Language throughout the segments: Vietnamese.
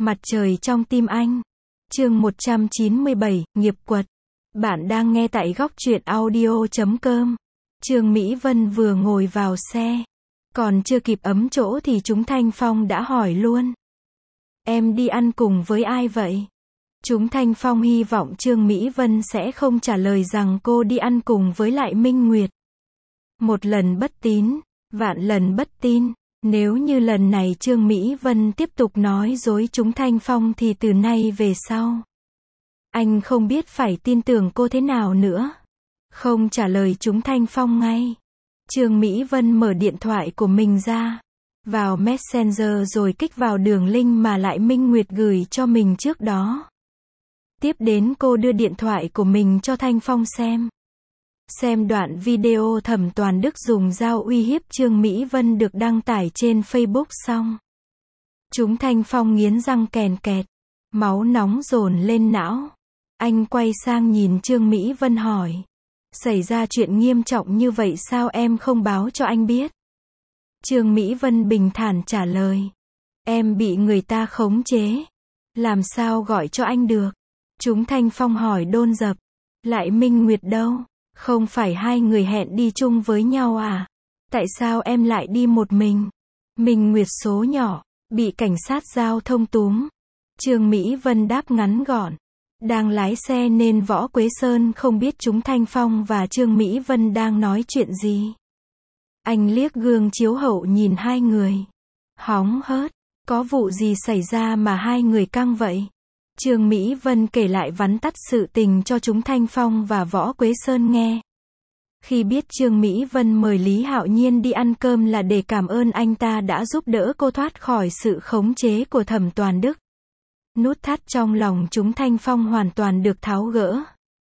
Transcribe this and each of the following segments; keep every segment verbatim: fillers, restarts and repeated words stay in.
Mặt trời trong tim anh. Chương một trăm chín mươi bảy, nghiệp quật. Bạn đang nghe tại góc truyện audio chấm com. Trương Mỹ Vân vừa ngồi vào xe. Còn chưa kịp ấm chỗ thì chúng Thanh Phong đã hỏi luôn. Em đi ăn cùng với ai vậy? Chúng Thanh Phong hy vọng Trương Mỹ Vân sẽ không trả lời rằng cô đi ăn cùng với lại Minh Nguyệt. Một lần bất tín, vạn lần bất tin. Nếu như lần này Trương Mỹ Vân tiếp tục nói dối chúng Thanh Phong thì từ nay về sau, anh không biết phải tin tưởng cô thế nào nữa. Không trả lời chúng Thanh Phong ngay. Trương Mỹ Vân mở điện thoại của mình ra, vào Messenger rồi kích vào đường link mà lại Minh Nguyệt gửi cho mình trước đó. Tiếp đến cô đưa điện thoại của mình cho Thanh Phong xem. Xem đoạn video Thẩm Toàn Đức dùng dao uy hiếp Trương Mỹ Vân được đăng tải trên Facebook xong. Chúng Thanh Phong nghiến răng kèn kẹt. Máu nóng dồn lên não. Anh quay sang nhìn Trương Mỹ Vân hỏi. Xảy ra chuyện nghiêm trọng như vậy sao em không báo cho anh biết? Trương Mỹ Vân bình thản trả lời. Em bị người ta khống chế. Làm sao gọi cho anh được? Chúng Thanh Phong hỏi đôn dập. Lại Minh Nguyệt đâu? Không phải hai người hẹn đi chung với nhau à? Tại sao em lại đi một mình? Minh Nguyệt số nhỏ, bị cảnh sát giao thông túm. Trương Mỹ Vân đáp ngắn gọn. Đang lái xe nên Võ Quế Sơn không biết chúng Thanh Phong và Trương Mỹ Vân đang nói chuyện gì. Anh liếc gương chiếu hậu nhìn hai người. Hóng hớt, có vụ gì xảy ra mà hai người căng vậy? Trương Mỹ Vân kể lại vắn tắt sự tình cho chúng Thanh Phong và Võ Quế Sơn nghe. Khi biết Trương Mỹ Vân mời Lý Hạo Nhiên đi ăn cơm là để cảm ơn anh ta đã giúp đỡ cô thoát khỏi sự khống chế của Thẩm Toàn Đức. Nút thắt trong lòng chúng Thanh Phong hoàn toàn được tháo gỡ.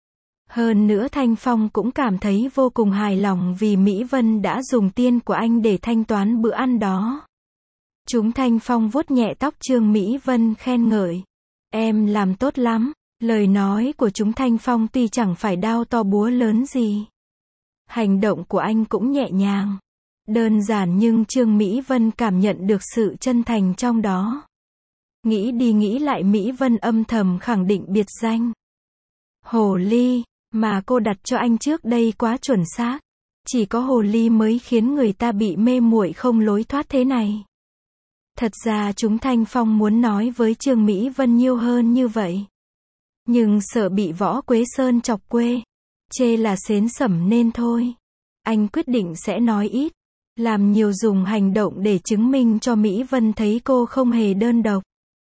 Hơn nữa Thanh Phong cũng cảm thấy vô cùng hài lòng vì Mỹ Vân đã dùng tiền của anh để thanh toán bữa ăn đó. Chúng Thanh Phong vuốt nhẹ tóc Trương Mỹ Vân khen ngợi. Em làm tốt lắm. Lời nói của chúng Thanh Phong tuy chẳng phải đao to búa lớn gì. Hành động của anh cũng nhẹ nhàng, đơn giản nhưng Trương Mỹ Vân cảm nhận được sự chân thành trong đó. Nghĩ đi nghĩ lại Mỹ Vân âm thầm khẳng định biệt danh Hồ Ly mà cô đặt cho anh trước đây quá chuẩn xác. Chỉ có Hồ Ly mới khiến người ta bị mê muội không lối thoát thế này. Thật ra chúng Thanh Phong muốn nói với Trương Mỹ Vân nhiều hơn như vậy. Nhưng sợ bị Võ Quế Sơn chọc quê, chê là xến xẩm nên thôi. Anh quyết định sẽ nói ít, làm nhiều dùng hành động để chứng minh cho Mỹ Vân thấy cô không hề đơn độc.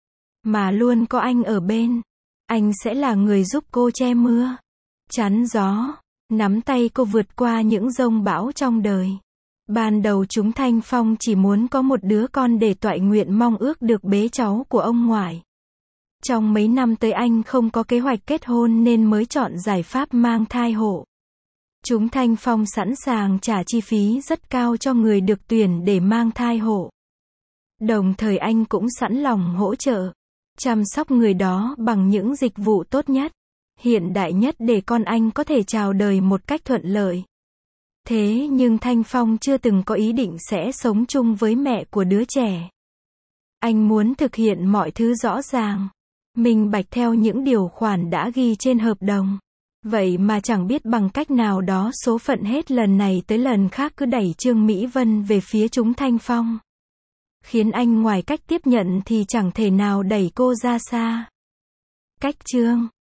Mà luôn có anh ở bên. Anh sẽ là người giúp cô che mưa, chắn gió, nắm tay cô vượt qua những dông bão trong đời. Ban đầu chúng Thanh Phong chỉ muốn có một đứa con để toại nguyện mong ước được bế cháu của ông ngoại. Trong mấy năm tới anh không có kế hoạch kết hôn nên mới chọn giải pháp mang thai hộ. Chúng Thanh Phong sẵn sàng trả chi phí rất cao cho người được tuyển để mang thai hộ. Đồng thời anh cũng sẵn lòng hỗ trợ, chăm sóc người đó bằng những dịch vụ tốt nhất, hiện đại nhất để con anh có thể chào đời một cách thuận lợi. Thế nhưng Thanh Phong chưa từng có ý định sẽ sống chung với mẹ của đứa trẻ. Anh muốn thực hiện mọi thứ rõ ràng, minh bạch theo những điều khoản đã ghi trên hợp đồng. Vậy mà chẳng biết bằng cách nào đó số phận hết lần này tới lần khác cứ đẩy Trương Mỹ Vân về phía chúng Thanh Phong. Khiến anh ngoài cách tiếp nhận thì chẳng thể nào đẩy cô ra xa. Cách Trương